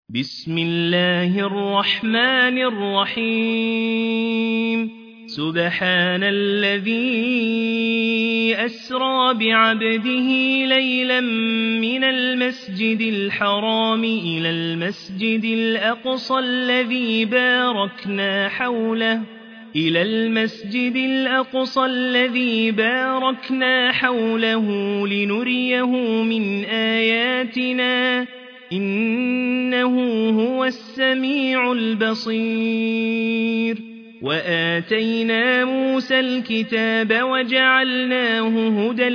بسم الله الرحمن الرحيم سبحان الذي أسرى بعبده ليلا من المسجد الحرام إلى المسجد الأقصى الذي باركنا حوله لنريه من آياتنا إنه هو السميع البصير وآتينا موسى الكتاب وجعلناه هدى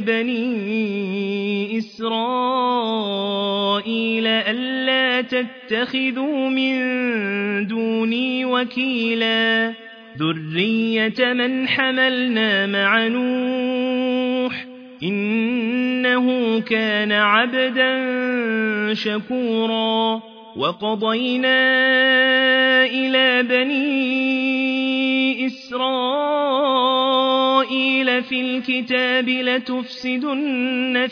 لبني إسرائيل ألا تتخذوا من دوني وكيلا ذرية من حملنا مع نوح إنه كان عبدا شكورا وقضينا إلى بني إسرائيل في الكتاب لتفسدن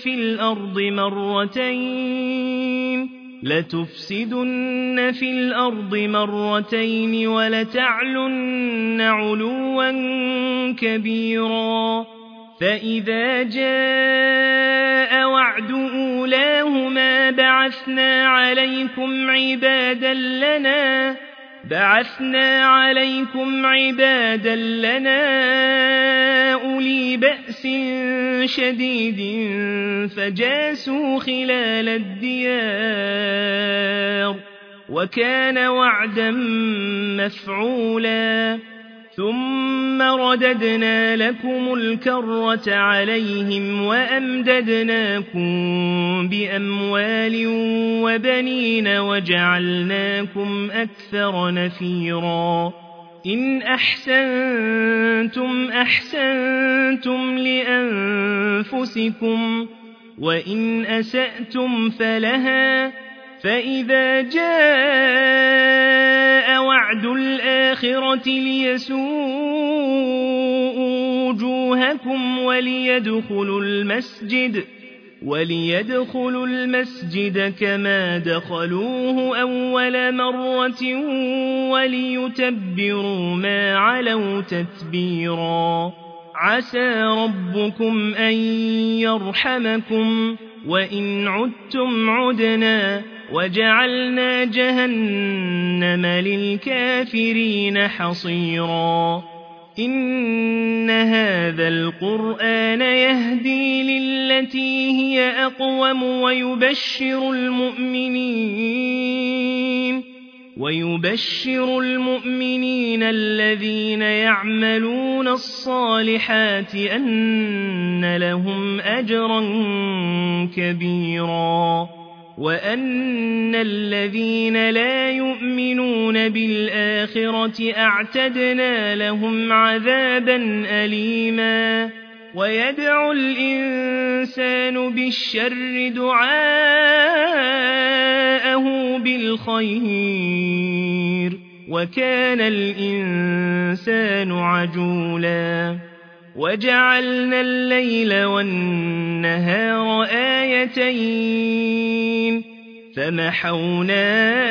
في الأرض مرتين ولتعلن علوا كبيرا فإذا جاء وعد أولاهما بعثنا عليكم عبادا لنا أولي بأس شديد فجاسوا خلال الديار وكان وعدا مفعولا ثم رددنا لكم الكرة عليهم وأمددناكم بأموال وبنين وجعلناكم أكثر نفيرا إن أحسنتم لأنفسكم وإن أسأتم فلها فإذا جاء وعد الآخرة ليسوءوا وجوهكم وليدخلوا المسجد كما دخلوه أول مرة وليتبروا ما علوا تتبيرا عسى ربكم أن يرحمكم وإن عدتم عدنا وجعلنا جهنم للكافرين حصيرا إن هذا القرآن يهدي للتي هي أقوم ويبشر المؤمنين الذين يعملون الصالحات أن لهم أجرا كبيرا وأن الذين لا يؤمنون بالآخرة أعتدنا لهم عذابا أليما ويدعو الإنسان بالشر دعاءه بالخير وكان الإنسان عجولا وجعلنا الليل والنهار آيتين فمحونا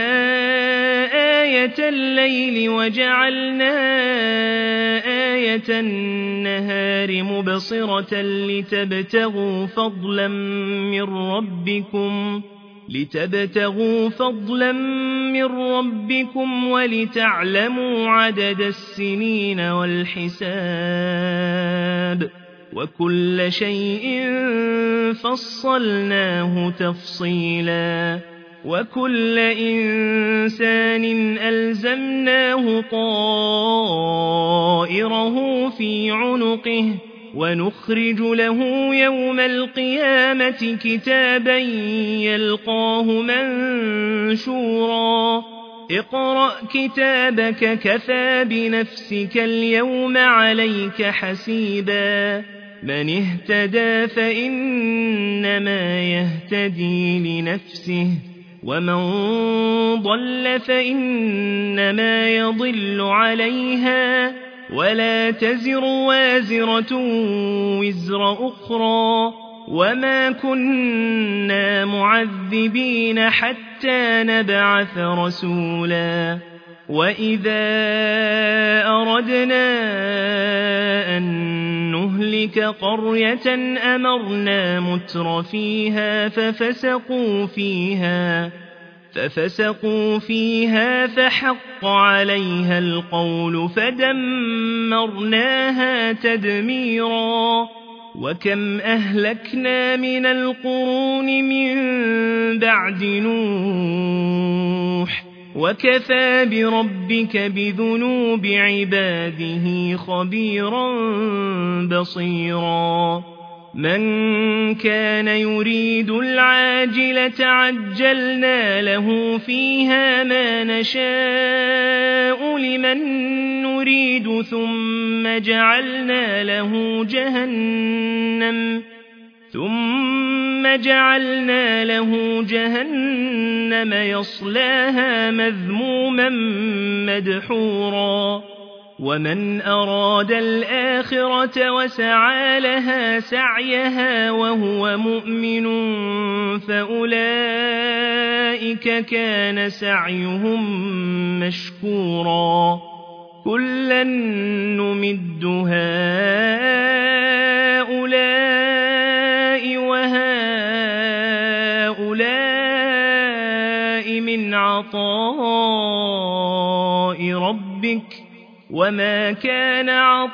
آية الليل وجعلنا آية النهار مبصرة لتبتغوا فضلا من ربكم ولتعلموا عدد السنين والحساب وكل شيء فصلناه تفصيلا وكل إنسان ألزمناه طائره في عنقه ونخرج له يوم القيامة كتابا يلقاه منشورا اقرأ كتابك كفى بنفسك اليوم عليك حسيبا من اهتدى فإنما يهتدي لنفسه ومن ضل فإنما يضل عليها ولا تزر وازرة وزر أخرى وما كنا معذبين حتى حتى نبعث رسولا وإذا أردنا أن نهلك قرية أمرنا متر فيها ففسقوا فيها فحق عليها القول فدمرناها تدميرا وكم أهلكنا من القرون من بعد نوح وكفى بربك بذنوب عباده خبيرا بصيرا من كان يريد العاجلة عجلنا له فيها ما نشاء لمن نريد ثم جعلنا له جهنم يصلاها مذموما مدحورا ومن أراد الآخرة وسعى لها سعيها وهو مؤمن فأولئك كان سعيهم مشكورا كلا نمد هؤلاء وهؤلاء من عطاء ربك وما كان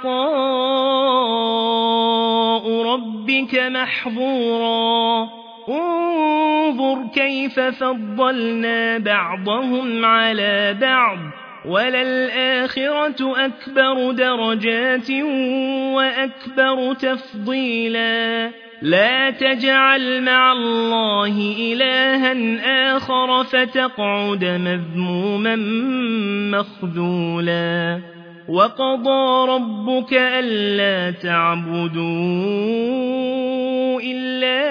عطاء ربك محظورا انظر كيف فضلنا بعضهم على بعض وللآخرة أكبر درجات وأكبر تفضيلا لا تجعل مع الله إلها آخر فتقعد مذموما مخذولا وقضى ربك ألا تعبدوا إلا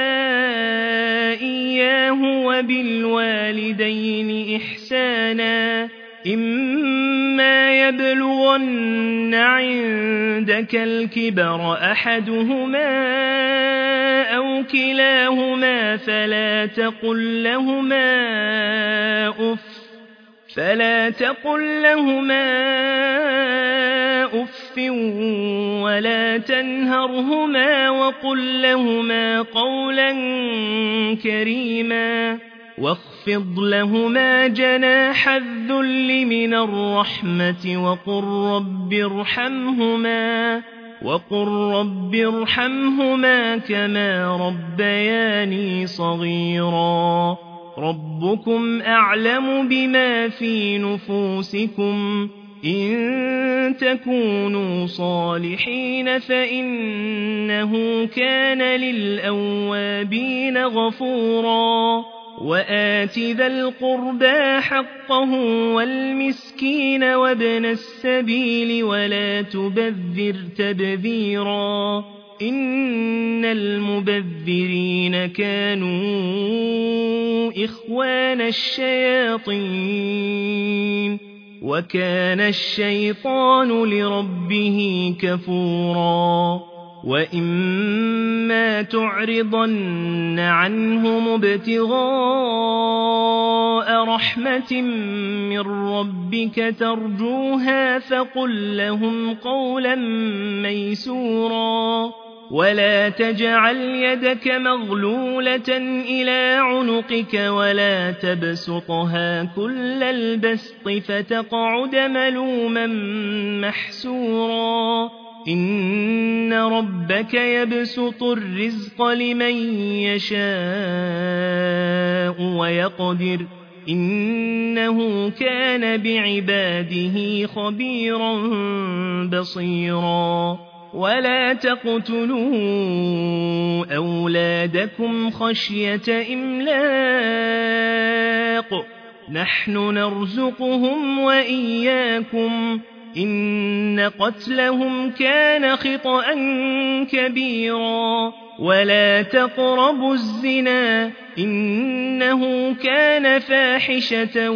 إياه وبالوالدين إحسانا إما يبلغن عندك الكبر أحدهما أو كلاهما فلا تقل لهما أف ولا تنهرهما وقل لهما قولا كريما واخفض لهما جناح الذل من الرحمة وقل رب ارحمهما كما ربياني صغيرا ربكم أعلم بما في نفوسكم إن تكونوا صالحين فإنه كان للأوابين غفورا وآت ذا القربى حقه والمسكين وابن السبيل ولا تبذر تبذيرا إن المبذرين كانوا إخوان الشياطين وكان الشيطان لربه كفورا وإما تعرضن عنهم ابتغاء رحمة من ربك ترجوها فقل لهم قولا ميسورا ولا تجعل يدك مغلولة إلى عنقك ولا تبسطها كل البسط فتقعد ملوما محسورا إن ربك يبسط الرزق لمن يشاء ويقدر إنه كان بعباده خبيرا بصيرا ولا تقتلوا أولادكم خشية إملاق نحن نرزقهم وإياكم إن قتلهم كان خطأ كبيرا ولا تقربوا الزنا إنه كان فاحشة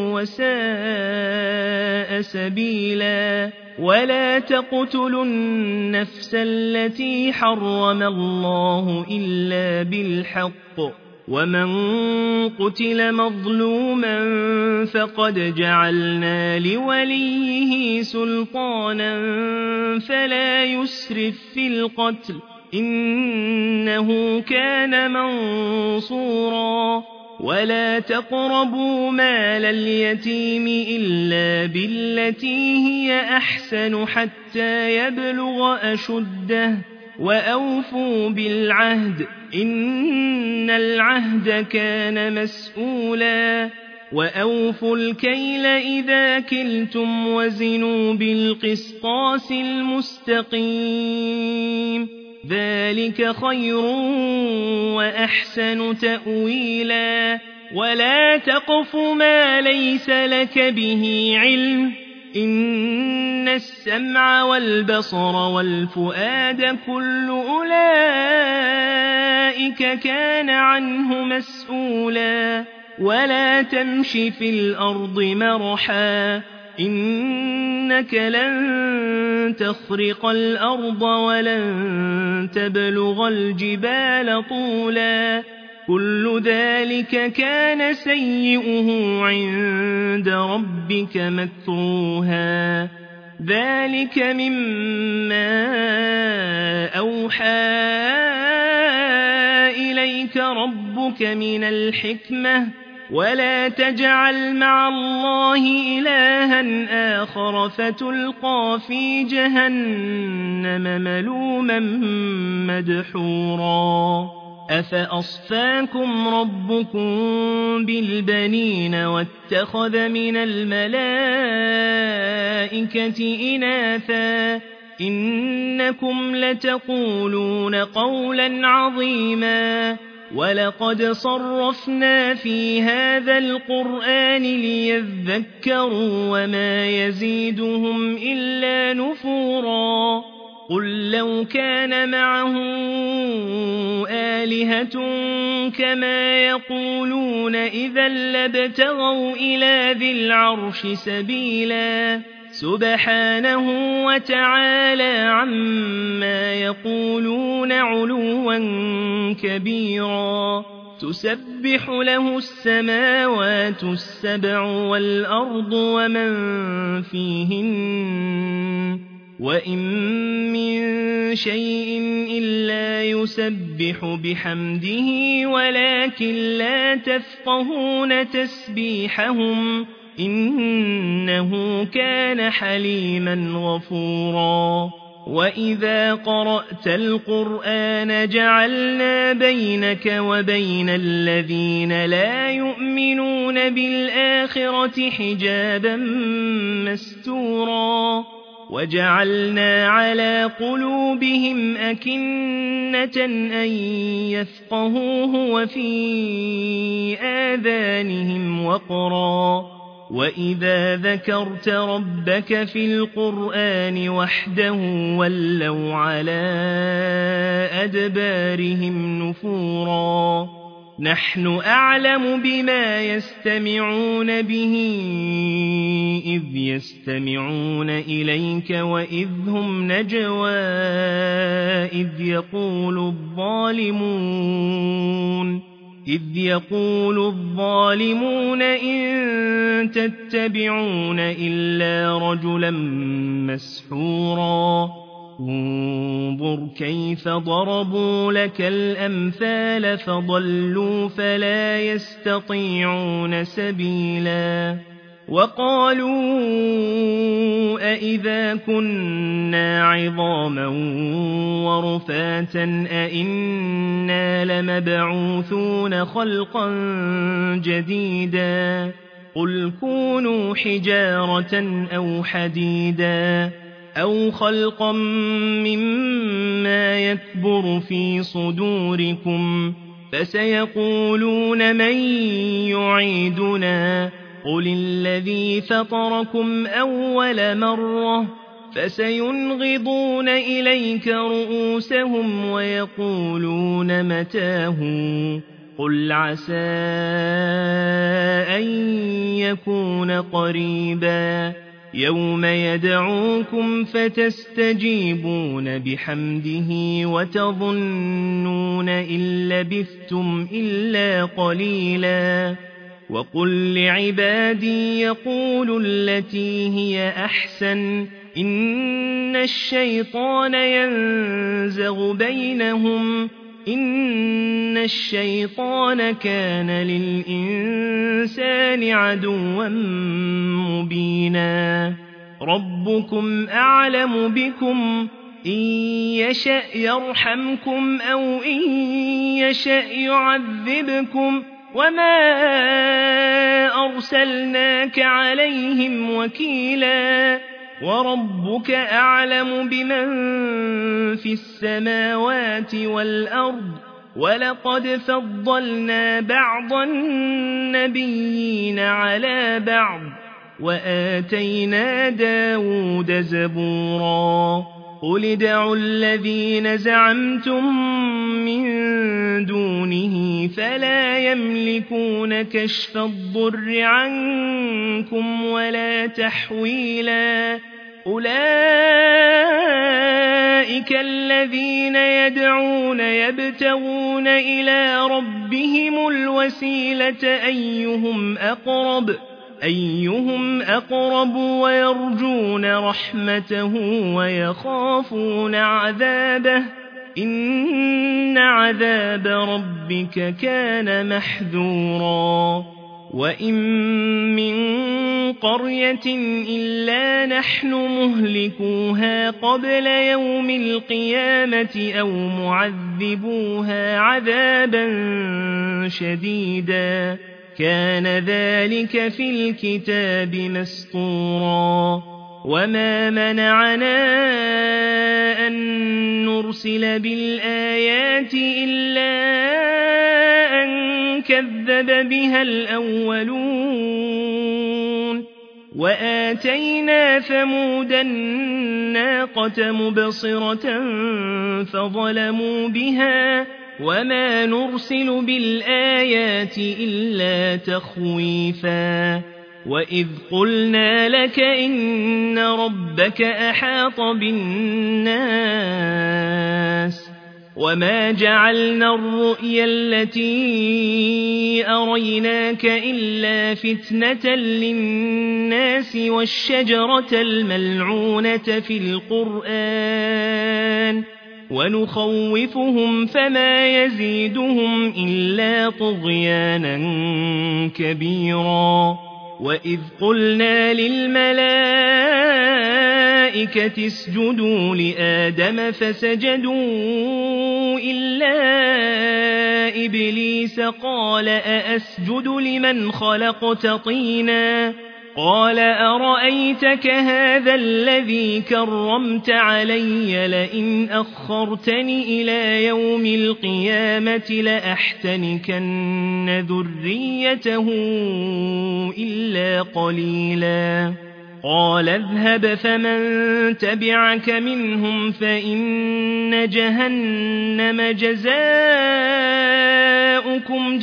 وساء سبيلا ولا تقتلوا النفس التي حرم الله إلا بالحق ومن قتل مظلوما فقد جعلنا لوليه سلطانا فلا يسرف في القتل إنه كان منصورا ولا تقربوا مال اليتيم إلا بالتي هي أحسن حتى يبلغ أشده وأوفوا بالعهد إن العهد كان مسؤولا وأوفوا الكيل إذا كلتم وزنوا بالقسطاس المستقيم ذلك خير وأحسن تأويلا ولا تقف ما ليس لك به علم إن السمع والبصر والفؤاد كل أولئك كان عنه مسؤولا ولا تمش في الأرض مرحا إنك لن تخرق الأرض ولن تبلغ الجبال طولا كل ذلك كان سيئه عند ربك مكروها ذلك مما أوحى إليك ربك من الحكمة ولا تجعل مع الله إلها آخر فتلقى في جهنم ملوما مدحورا أفأصفاكم ربكم بالبنين واتخذ من الملائكة إناثا إنكم لتقولون قولا عظيما ولقد صرفنا في هذا القرآن ليذكروا وما يزيدهم إلا نفورا قل لو كان معه آلهة كما يقولون إذا لابتغوا إلى ذي العرش سبيلا سبحانه وتعالى عما يقولون علوا كبيرا تسبح له السماوات السبع والأرض ومن فيهن وإن من شيء إلا يسبح بحمده ولكن لا تفقهون تسبيحهم إنه كان حليما غفورا وإذا قرأت القرآن جعلنا بينك وبين الذين لا يؤمنون بالآخرة حجابا مستورا وجعلنا على قلوبهم أكنة أن يفقهوه وفي آذانهم وقرا وإذا ذكرت ربك في القرآن وحده ولوا على أدبارهم نفورا نحن أعلم بما يستمعون به إذ يستمعون إليك وإذ هم نجوى إذ يقول الظالمون إن تتبعون إلا رجلا مسحورا انظر كيف ضربوا لك الأمثال فضلوا فلا يستطيعون سبيلا وقالوا أئذا كنا عظاما ورفاتا أئنا لمبعوثون خلقا جديدا قل كونوا حجارة أو حديدا أو خلقا مما يكبر في صدوركم فسيقولون من يعيدنا قل الذي فطركم أول مرة فسينغضون إليك رؤوسهم ويقولون متاه قل عسى أن يكون قريبا يوم يدعوكم فتستجيبون بحمده وتظنون إن لبثتم إلا قليلا وقل لعبادي يقولوا التي هي أحسن إن الشيطان ينزغ بينهم إن الشيطان كان للإنسان عدوا مبينا ربكم أعلم بكم إن يشأ يرحمكم أو إن يشأ يعذبكم وما أرسلناك عليهم وكيلا وربك أعلم بمن في السماوات والأرض ولقد فضلنا بعض النبيين على بعض وآتينا داود زبورا قل ادعوا الذين زعمتم من دونه فلا يملكون كشف الضر عنكم ولا تحويلا أولئك الذين يدعون يبتغون إلى ربهم الوسيلة أيهم أقرب ويرجون رحمته ويخافون عذابه إن عذاب ربك كان محذورا وإن من قرية إلا نحن مهلكوها قبل يوم القيامة أو معذبوها عذابا شديدا كان ذلك في الكتاب مسطورا وما منعنا أن نرسل بالآيات إلا أن كذب بها الأولون وآتينا ثمود الناقة مبصرة فظلموا بها وما نرسل بالآيات إلا تخويفا وإذ قلنا لك إن ربك أحاط بالناس وما جعلنا الرؤيا التي أريناك إلا فتنة للناس والشجرة الملعونة في القرآن ونخوفهم فما يزيدهم إلا طغيانا كبيرا وإذ قلنا للملائكة اسجدوا لآدم فسجدوا إلا إبليس قال أأسجد لمن خلقت طينا قال أرأيتك هذا الذي كرمت علي لئن أخرتني إلى يوم القيامة لأحتنكن ذريته إلا قليلا قال اذهب فمن تبعك منهم فإن جهنم جزاؤكم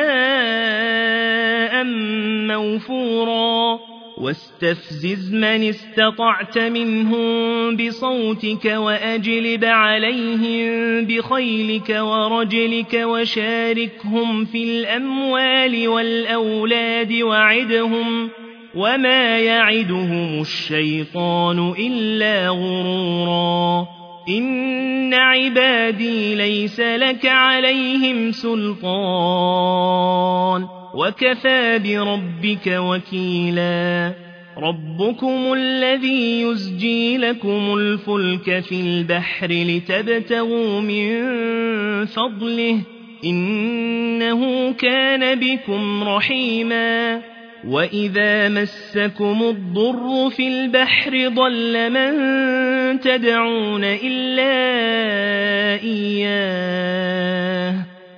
جزاء موفورا واستفزز من استطعت منهم بصوتك وأجلب عليهم بخيلك ورجلك وشاركهم في الأموال والأولاد وعدهم وما يعدهم الشيطان إلا غرورا إن عبادي ليس لك عليهم سلطان وكفى بربك وكيلا ربكم الذي يزجي لكم الفلك في البحر لتبتغوا من فضله إنه كان بكم رحيما وإذا مسكم الضر في البحر ضل من تدعون إلا إياه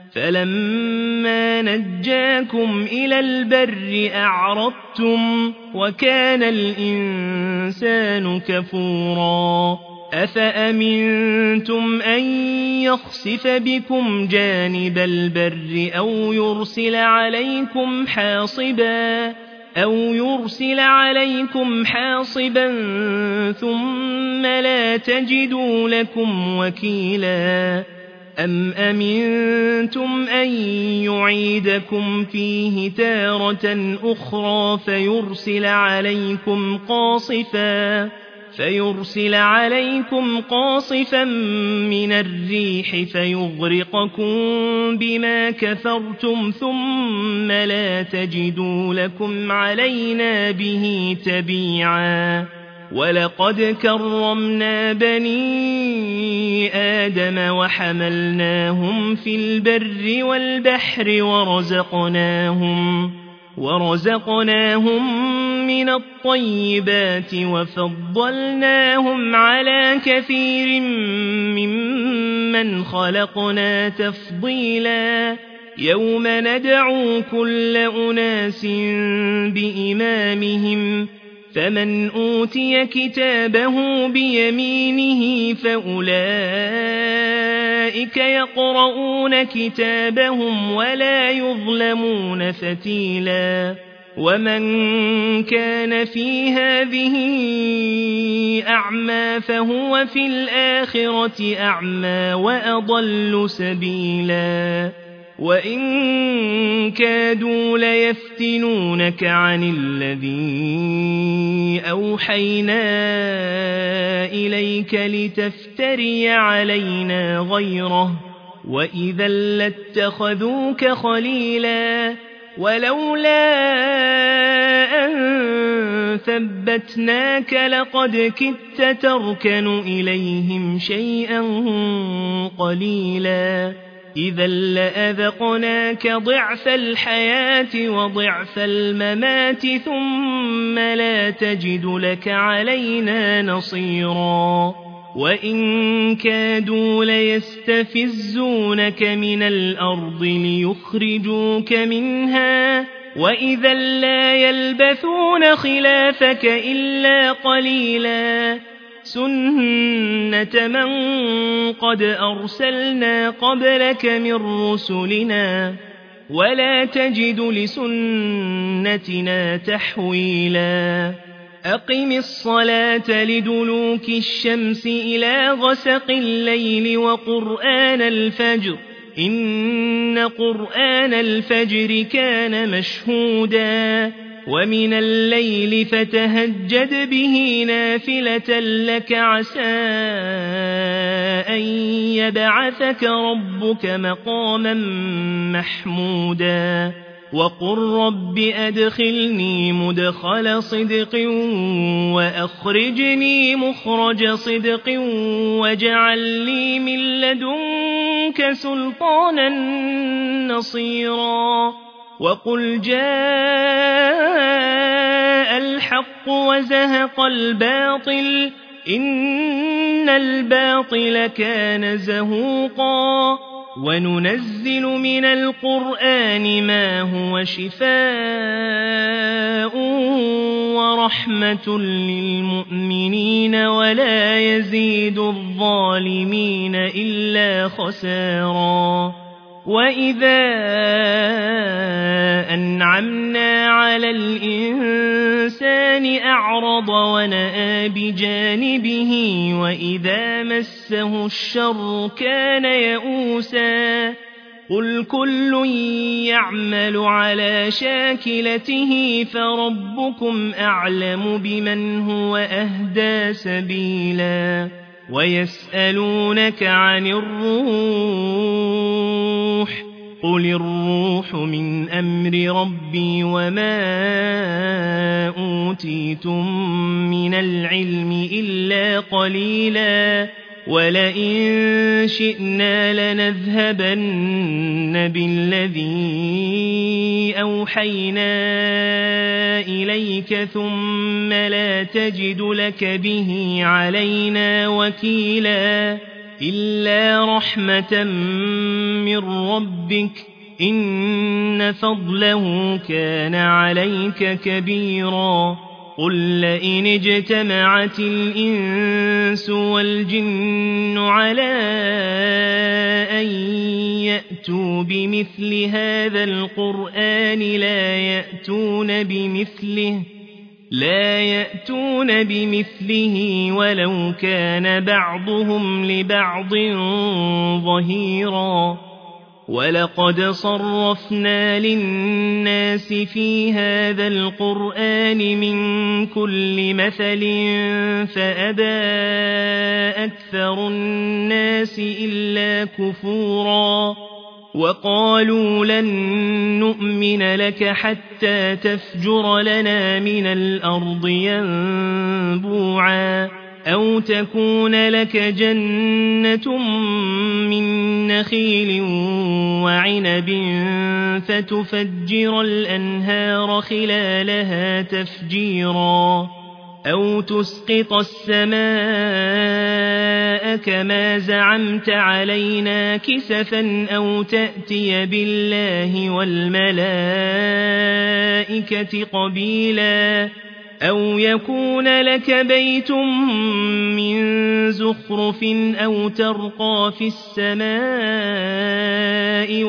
فلما نجاكم إلى البر أعرضتم وكان الإنسان كفورا أفأمنتم أن يخسف بكم جانب البر أو يرسل عليكم حاصبا أو يرسل عليكم حاصبا ثم لا تجدوا لكم وكيلا أم أمنتم أن يعيدكم فيه تارة أخرى فيرسل عليكم قاصفا من الريح فيغرقكم بما كفرتم ثم لا تجدوا لكم علينا به تبيعا ولقد كرمنا بني آدم وحملناهم في البر والبحر ورزقناهم من الطيبات وفضلناهم على كثير ممن خلقنا تفضيلا يوم ندعو كل أناس بإمامهم فمن أوتي كتابه بيمينه فأولئك يقرؤون كتابهم ولا يظلمون فتيلا ومن كان في هذه أعمى فهو في الآخرة أعمى وأضل سبيلا وإن كادوا ليفتنونك عن الذي أوحينا إليك لتفتري علينا غيره وإذا لاتخذوك خليلا ولولا أن ثبتناك لقد كدت تركن إليهم شيئا قليلا إذا لأذقناك ضعف الحياة وضعف الممات ثم لا تجد لك علينا نصيرا وإن كادوا ليستفزونك من الأرض ليخرجوك منها وإذا لا يلبثون خلافك إلا قليلا سنة من قد أرسلنا قبلك من رسلنا ولا تجد لسنتنا تحويلا أقم الصلاة لدلوك الشمس إلى غسق الليل وقرآن الفجر إن قرآن الفجر كان مشهودا ومن الليل فتهجد به نافلة لك عسى أن يبعثك ربك مقاما محمودا وقل رب أدخلني مدخل صدق وأخرجني مخرج صدق واجعل لي من لدنك سلطانا نصيرا وقل جاء الحق وزهق الباطل إن الباطل كان زهوقا وننزل من القرآن ما هو شفاء ورحمة للمؤمنين ولا يزيد الظالمين إلا خسارا وإذا أنعمنا على الإنسان أعرض ونأى بجانبه وإذا مسه الشر كان يئوسا قل كل يعمل على شاكلته فربكم أعلم بمن هو أهدى سبيلا ويسألونك عن الروح قل الروح من أمر ربي وما أوتيتم من العلم إلا قليلا ولئن شئنا لنذهبن بالذي أوحينا إليك ثم لا تجد لك به علينا وكيلا إلا رحمة من ربك إن فضله كان عليك كبيرا قل لئن اجتمعت الإنس والجن على أن يأتوا بمثل هذا القرآن لا يأتون بمثله ولو كان بعضهم لبعض ظهيرا ولقد صرفنا للناس في هذا القرآن من كل مثل فأبى أكثر الناس إلا كفورا وقالوا لن نؤمن لك حتى تفجر لنا من الأرض ينبوعا أو تكون لك جنة من نخيل وعنب فتفجر الأنهار خلالها تفجيرا أو تسقط السماء كما زعمت علينا كسفا أو تأتي بالله والملائكة قبيلا أو يكون لك بيت من زخرف أو ترقى في السماء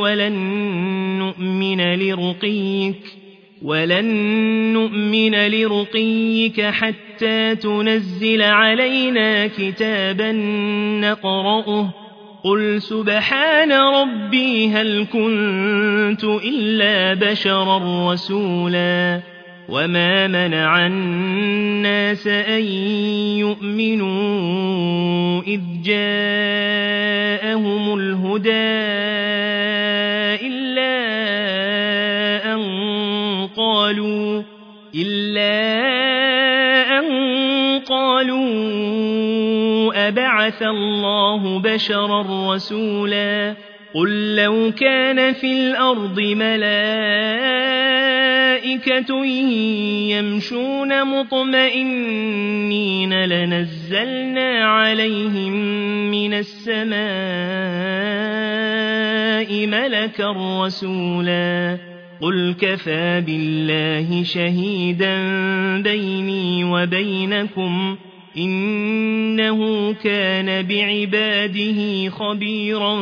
ولن نؤمن لرقيك حتى تنزل علينا كتابا نقرأه قل سبحان ربي هل كنت إلا بشرا رسولا وما منع الناس أن يؤمنوا إذ جاءهم الهدى إلا أن قالوا أبعث الله بشرا رسولا قل لو كان في الأرض ملائكة يمشون مطمئنين لنزلنا عليهم من السماء ملكا رسولا قل كفى بالله شهيدا بيني وبينكم إنه كان بعباده خبيرا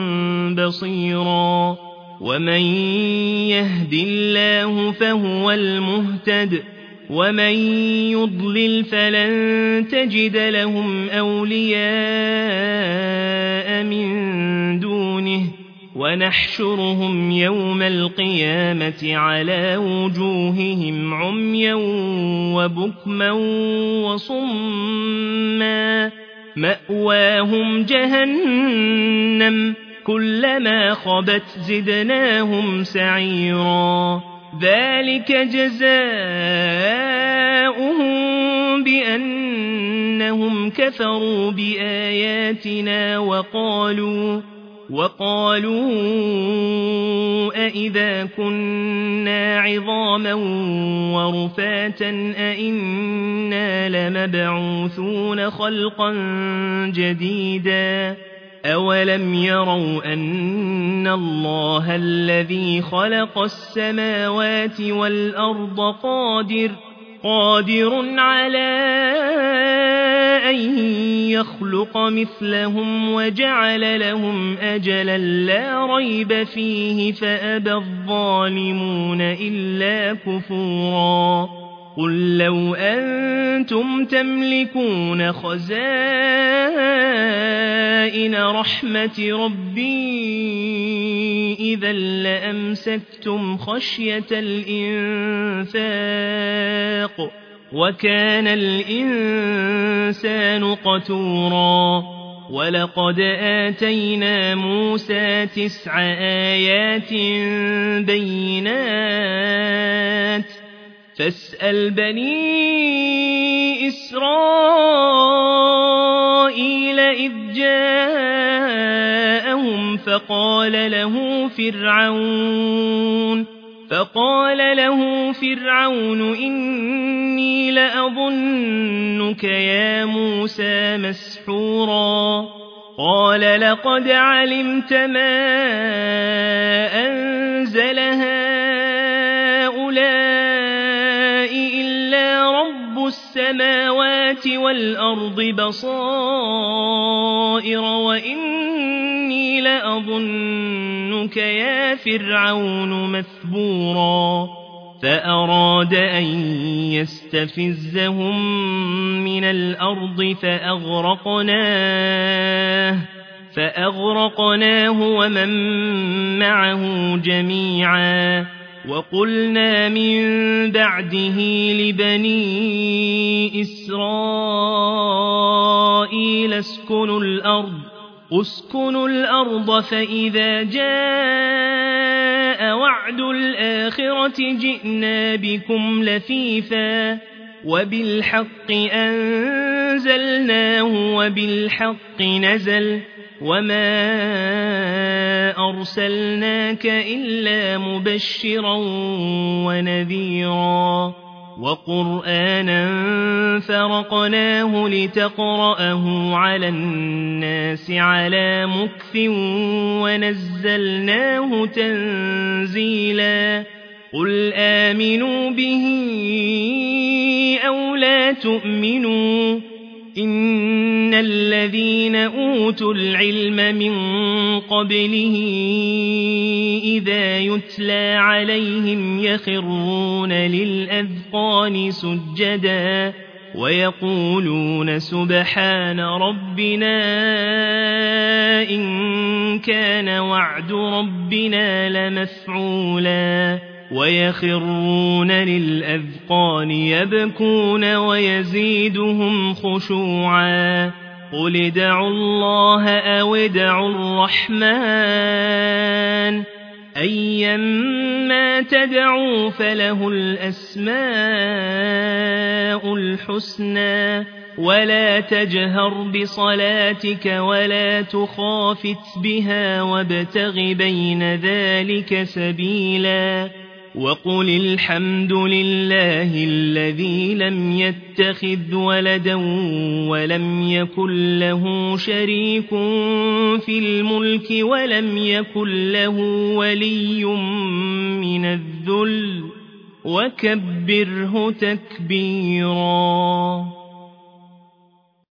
بصيرا ومن يهد الله فهو المهتد ومن يضلل فلن تجد لهم أولياء من دونه ونحشرهم يوم القيامة على وجوههم عميا وبكما وصما مأواهم جهنم كلما خبت زدناهم سعيرا ذلك جزاؤهم بأنهم كفروا بآياتنا وقالوا أئذا كنا عظاما ورفاتا أئنا لمبعوثون خلقا جديدا أولم يروا أن الله الذي خلق السماوات والأرض قادر على أن يخلق مثلهم وجعل لهم أجلا لا ريب فيه فأبى الظالمون إلا كفورا قل لو أنتم تملكون خزائن رحمة ربي إذا لأمسكتم خشية الإنفاق وكان الإنسان قتورا ولقد آتينا موسى 9 آيات بينات فاسأل بني إسرائيل إذ جاءهم فقال له فرعون إني لأظنك يا موسى مسحورا قال لقد علمت ما أنزل هؤلاء إلا رب السماوات والأرض بصائر وإني لأظنك لأظنك يا فرعون مثبورا فأراد أن يستفزهم من الأرض فأغرقناه ومن معه جميعا وقلنا من بعده لبني إسرائيل اسكنوا الأرض فإذا جاء وعد الآخرة جئنا بكم لفيفا وبالحق أنزلناه وبالحق نزل وما أرسلناك إلا مبشرا ونذيرا وقرآنا فرقناه لتقرأه على الناس على مكث ونزلناه تنزيلا قل آمنوا به أو لا تؤمنوا إن الذين أوتوا العلم من قبله إذا يتلى عليهم يخرون للأذقان سجدا ويقولون سبحان ربنا إن كان وعد ربنا لمفعولا ويخرون للأذقان يبكون ويزيدهم خشوعا قل ادعوا الله أو ادعوا الرحمن أيما تدعوا فله الأسماء الحسنى ولا تجهر بصلاتك ولا تخافت بها وابتغ بين ذلك سبيلا وقل الحمد لله الذي لم يتخذ ولدا ولم يكن له شريك في الملك ولم يكن له ولي من الذل وكبره تكبيرا